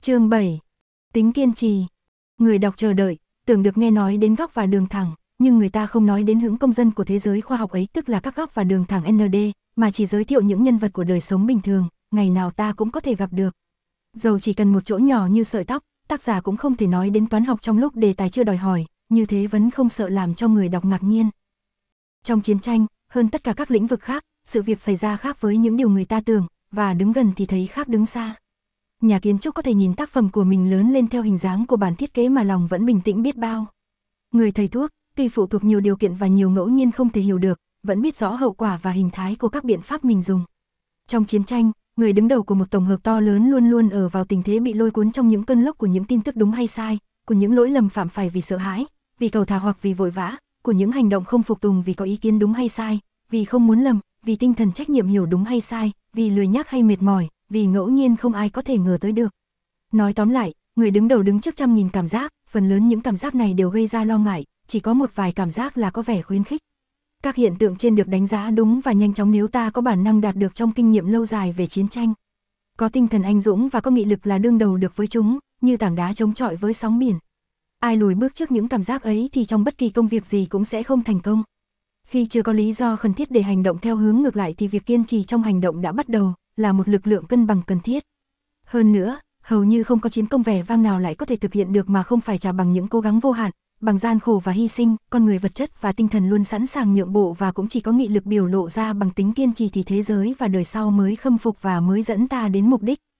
Chương 7. Tính kiên trì. Người đọc chờ đợi, tưởng được nghe nói đến góc và đường thẳng, nhưng người ta không nói đến những công dân của thế giới khoa học ấy, tức là các góc và đường thẳng ND, mà chỉ giới thiệu những nhân vật của đời sống bình thường, ngày nào ta cũng có thể gặp được. Dầu chỉ cần một chỗ nhỏ như sợi tóc, tác giả cũng không thể nói đến toán học trong lúc đề tài chưa đòi hỏi, như thế vẫn không sợ làm cho người đọc ngạc nhiên. Trong chiến tranh, hơn tất cả các lĩnh vực khác, sự việc xảy ra khác với những điều người ta tưởng, và đứng gần thì thấy khác đứng xa. Nhà kiến trúc có thể nhìn tác phẩm của mình lớn lên theo hình dáng của bản thiết kế mà lòng vẫn bình tĩnh biết bao. Người thầy thuốc, tuy phụ thuộc nhiều điều kiện và nhiều ngẫu nhiên không thể hiểu được, vẫn biết rõ hậu quả và hình thái của các biện pháp mình dùng. Trong chiến tranh, người đứng đầu của một tổng hợp to lớn luôn luôn ở vào tình thế bị lôi cuốn trong những cơn lốc của những tin tức đúng hay sai, của những lỗi lầm phạm phải vì sợ hãi, vì cầu thả hoặc vì vội vã, của những hành động không phục tùng vì có ý kiến đúng hay sai, vì không muốn lầm, vì tinh thần trách nhiệm hiểu đúng hay sai, vì lười nhác hay mệt mỏi, vì ngẫu nhiên không ai có thể ngờ tới được. Nói tóm lại, người đứng đầu đứng trước trăm nghìn cảm giác, phần lớn những cảm giác này đều gây ra lo ngại, chỉ có một vài cảm giác là có vẻ khuyến khích. Các hiện tượng trên được đánh giá đúng và nhanh chóng nếu ta có bản năng đạt được trong kinh nghiệm lâu dài về chiến tranh. Có tinh thần anh dũng và có nghị lực là đương đầu được với chúng, như tảng đá chống chọi với sóng biển. Ai lùi bước trước những cảm giác ấy thì trong bất kỳ công việc gì cũng sẽ không thành công. Khi chưa có lý do cần thiết để hành động theo hướng ngược lại thì việc kiên trì trong hành động đã bắt đầu, là một lực lượng cân bằng cần thiết. Hơn nữa, hầu như không có chiến công vẻ vang nào lại có thể thực hiện được mà không phải trả bằng những cố gắng vô hạn, bằng gian khổ và hy sinh, con người vật chất và tinh thần luôn sẵn sàng nhượng bộ và cũng chỉ có nghị lực biểu lộ ra bằng tính kiên trì thì thế giới và đời sau mới khâm phục và mới dẫn ta đến mục đích.